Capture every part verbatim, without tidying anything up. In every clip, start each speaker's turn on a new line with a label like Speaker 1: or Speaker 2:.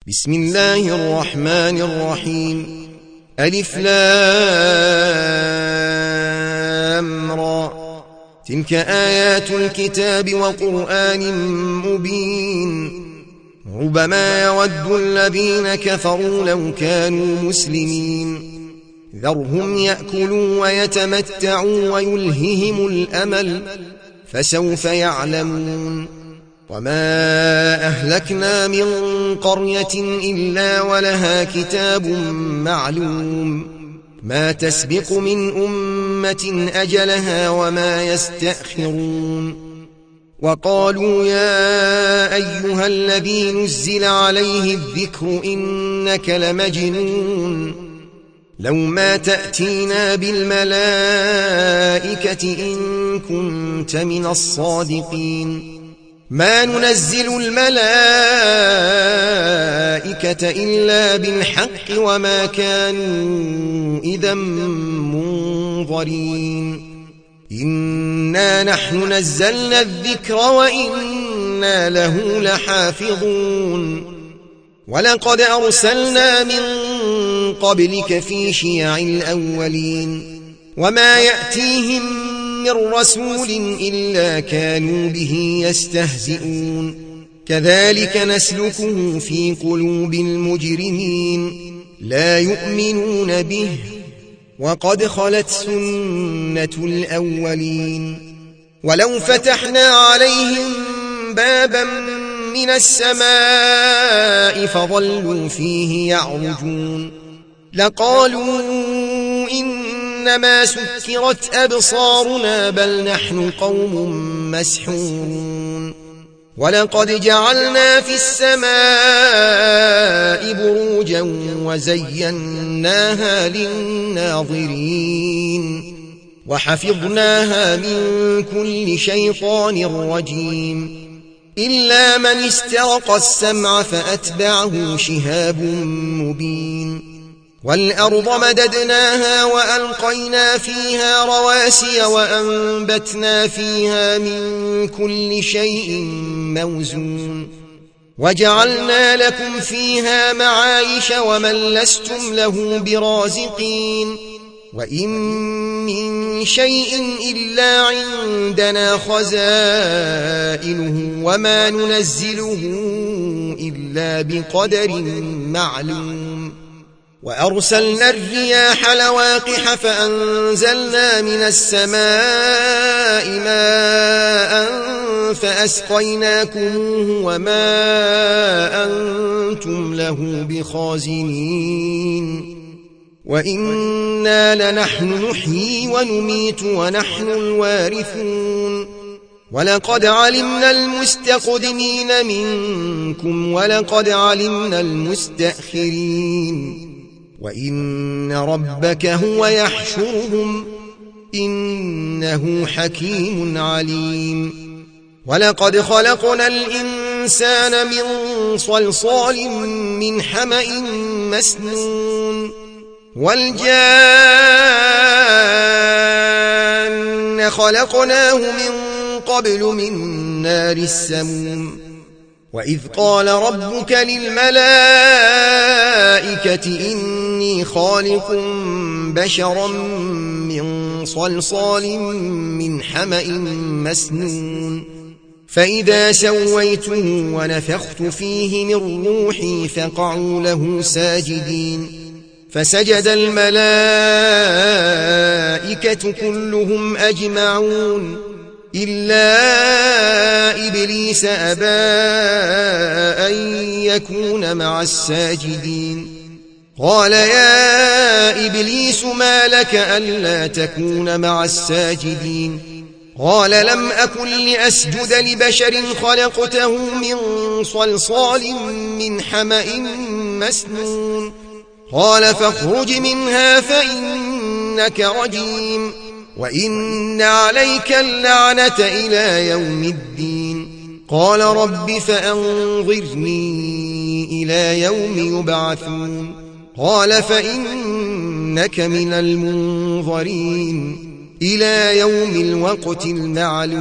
Speaker 1: بسم الله الرحمن الرحيم. ألف لام را. تلك آيات الكتاب وقرآن مبين. ربما يود الذين كفروا لو كانوا مسلمين. ذرهم يأكلوا ويتمتعوا ويلههم الأمل فسوف يعلمون. وما أهلكنا من قرية إلا ولها كتاب معلوم ما تسبق من أمة أجلها وما يستأخرون. وقالوا يا أيها الذي نزل عليه الذكر إنك لمجنون لو ما تأتينا بالملائكة إن كنت من الصادقين. ما ننزل الملائكة إلا بالحق وما كانوا إذا منظرين. إنا نحن نزلنا الذكر وإنا له لحافظون. ولقد أرسلنا من قبلك في شيع الأولين وما يأتيهم من رسول إلا كانوا به يستهزئون. كذلك نسلكه في قلوب المجرمين لا يؤمنون به وقد خلت سنة الأولين. ولو فتحنا عليهم بابا من السماء فظلوا فيه يعرجون لقالوا إنما سكرت أبصارنا بل نحن قوم مسحورون. ولقد جعلنا في السماء بروجا وزيناها للناظرين وحفظناها من كل شيطان رجيم إلا من استرق السمع فأتبعه شهاب مبين. والأرض مددناها وألقينا فيها رواسي وأنبتنا فيها من كل شيء موزون وجعلنا لكم فيها معايش ومن لستم له برازقين. وإن من شيء إلا عندنا خزائنه وما ننزله إلا بقدر معلوم. وأرسلنا الرياح لواقح فأنزلنا من السماء ماء فأسقيناكموه وما أنتم له بخازنين. وإنا لنحن نحيي ونميت ونحن الوارثون. ولقد علمنا المستقدمين منكم ولقد علمنا المستأخرين. وإن ربك هو يحشرهم إنه حكيم عليم. ولقد خلقنا الإنسان من صلصال من حمأ مسنون والجان خلقناه من قبل من نار السموم. وإذ قال ربك للملائكة إني خالق بشرا من صلصال من حمأ مسنون فإذا سويته ونفخت فيه من روحي فقعوا له ساجدين. فسجد الملائكة كلهم أجمعون إلا إبليس أبى أن يكون مع الساجدين. قال يا إبليس ما لك ألا تكون مع الساجدين؟ قال لم أكن لأسجد لبشر خلقته من صلصال من حمأ مسنون. قال فاخرج منها فإنك رجيم وإن عليك اللعنة إلى يوم الدين. قال رب فأنظرني إلى يوم يبعثون. قال فإنك من المنظرين إلى يوم الوقت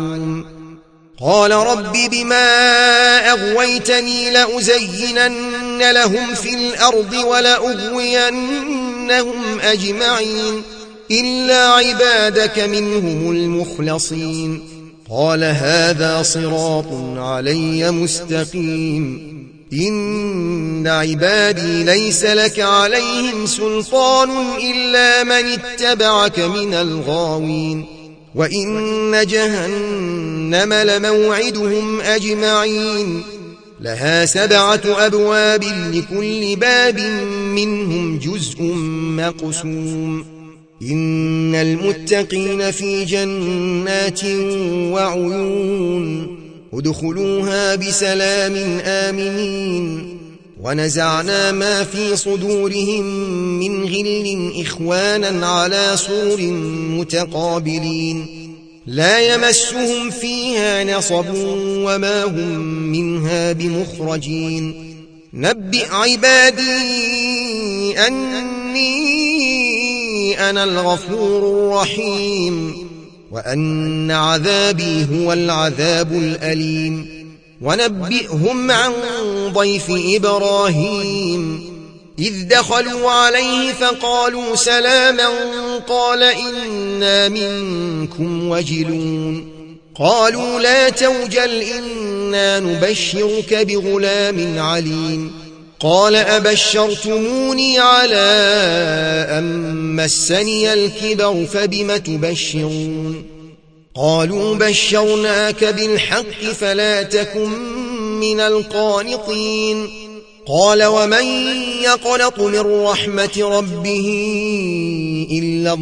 Speaker 1: المعلوم. قال رب بما أغويتني لأزينن لهم في الأرض ولأغوينهم أجمعين إلا عبادك منهم المخلصين قال هذا صراط علي مستقيم إن عبادي ليس لك عليهم سلطان إلا من اتبعك من الغاوين وإن جهنم لموعدهم أجمعين لها سبعة أبواب لكل باب منهم جزء مقسوم إن المتقين في جنات وعيون ادخلوها بسلام آمنين ونزعنا ما في صدورهم من غل إخوانا على سور متقابلين لا يمسهم فيها نصب وما هم منها بمخرجين نبئ عبادي أني أنا الغفور الرحيم وأن عذابي هو العذاب الأليم ونبئهم عن ضيف إبراهيم إذ دخلوا عليه فقالوا سلاما قال إنا منكم وجلون قالوا لا توجل إنا نبشرك بغلام عليم قال أبشرتموني على أن مسني الكبر فبم تبشرون قالوا بشرناك بالحق فلا تكن من القانطين قال ومن يقنط من رحمة ربه إلا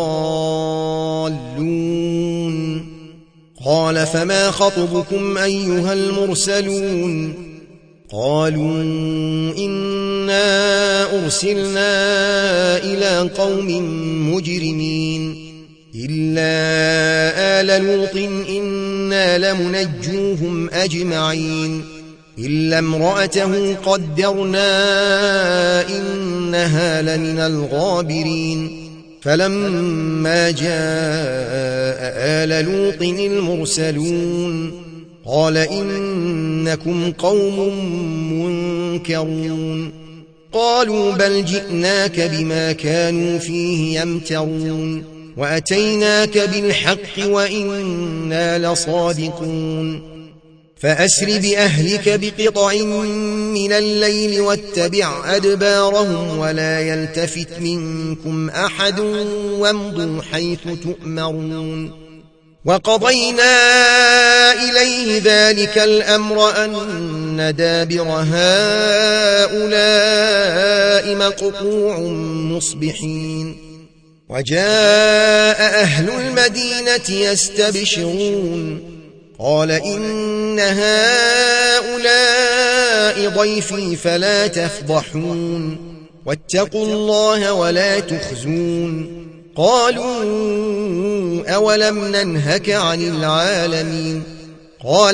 Speaker 1: الضالون قال فما خطبكم أيها المرسلون قالوا إنا أرسلنا إلى قوم مجرمين إلا آل لوط إنا لمنجوهم أجمعين إلا امرأته قدرنا إنها لمن الغابرين فلما جاء آل لوط المرسلون قال إنكم قوم منكرون قالوا بل جئناك بما كانوا فيه يمترون وأتيناك بالحق وإنا لصادقون فأسر بأهلك بقطع من الليل واتبع أدبارهم ولا يلتفت منكم أحد وامضوا حيث تؤمرون وقضينا إليه ذلك الأمر أن دابر هؤلاء مقطوع مصبحين وجاء أهل المدينة يستبشرون قال إن هؤلاء ضيفي فلا تفضحون واتقوا الله ولا تخزون قالوا أولم ننهك عن العالمين قال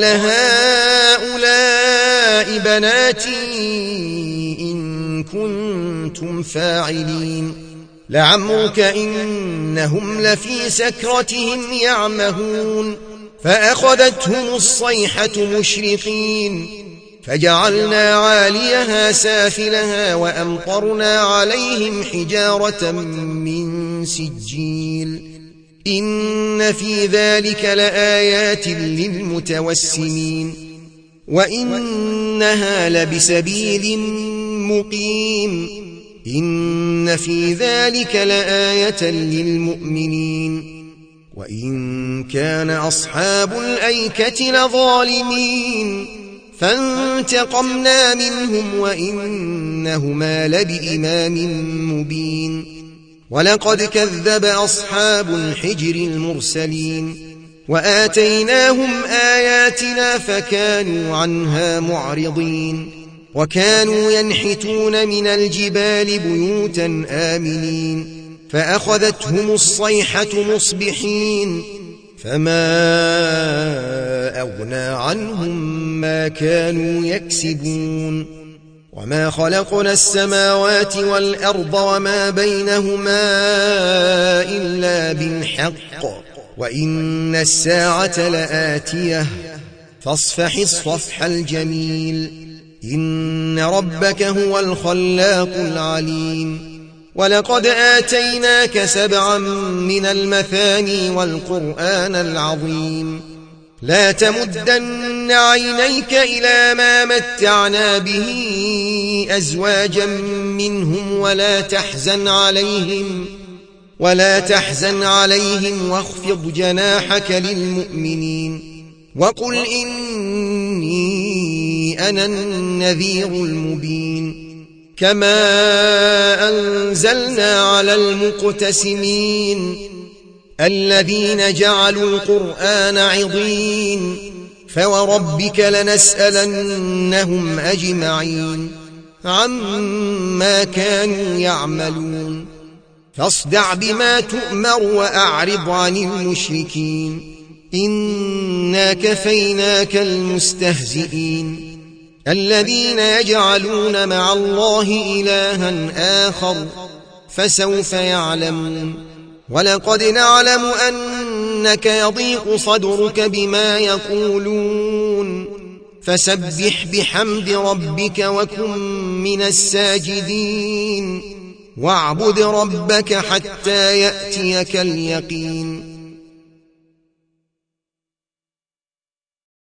Speaker 1: هؤلاء بناتي إن كنتم فاعلين لعمرك إنهم لفي سكرتهم يعمهون فأخذتهم الصيحة مشرقين فجعلنا عاليها سافلها وأمطرنا عليهم حجارة من سجيل إن في ذلك لآيات للمتوسمين وإنها لبسبيل مقيم إن في ذلك لآية للمؤمنين وإن كان أصحاب الأيكة لظالمين فانتقمنا منهم وإنهما لبإمام مبين ولقد كذب أصحاب الحجر المرسلين وآتيناهم آياتنا فكانوا عنها معرضين وكانوا ينحتون من الجبال بيوتا آمنين فأخذتهم الصيحة مصبحين فما أغنى عنهم ما كانوا يكسبون وما خلقنا السماوات والأرض وما بينهما إلا بالحق وإن الساعة لآتية فاصفح الصفح الجميل إن ربك هو الخلاق العليم ولقد آتيناك سبعا من المثاني والقرآن العظيم لا تمدن عينيك إلى ما متعنا به أزواجا منهم ولا تحزن عليهم ولا تحزن عليهم واخفض جناحك للمؤمنين وقل إني أنا النذير المبين كما أنزلنا على المقتسمين الذين جعلوا القرآن عضين فوربك لنسألنهم أجمعين عما كانوا يعملون فاصدع بما تؤمر وأعرض عن المشركين إنا كفيناك المستهزئين الذين يجعلون مع الله إلها آخر فسوف يعلمون ولقد نعلم أنك يضيق صدرك بما يقولون فسبح بحمد ربك وكن من الساجدين واعبد ربك حتى يأتيك اليقين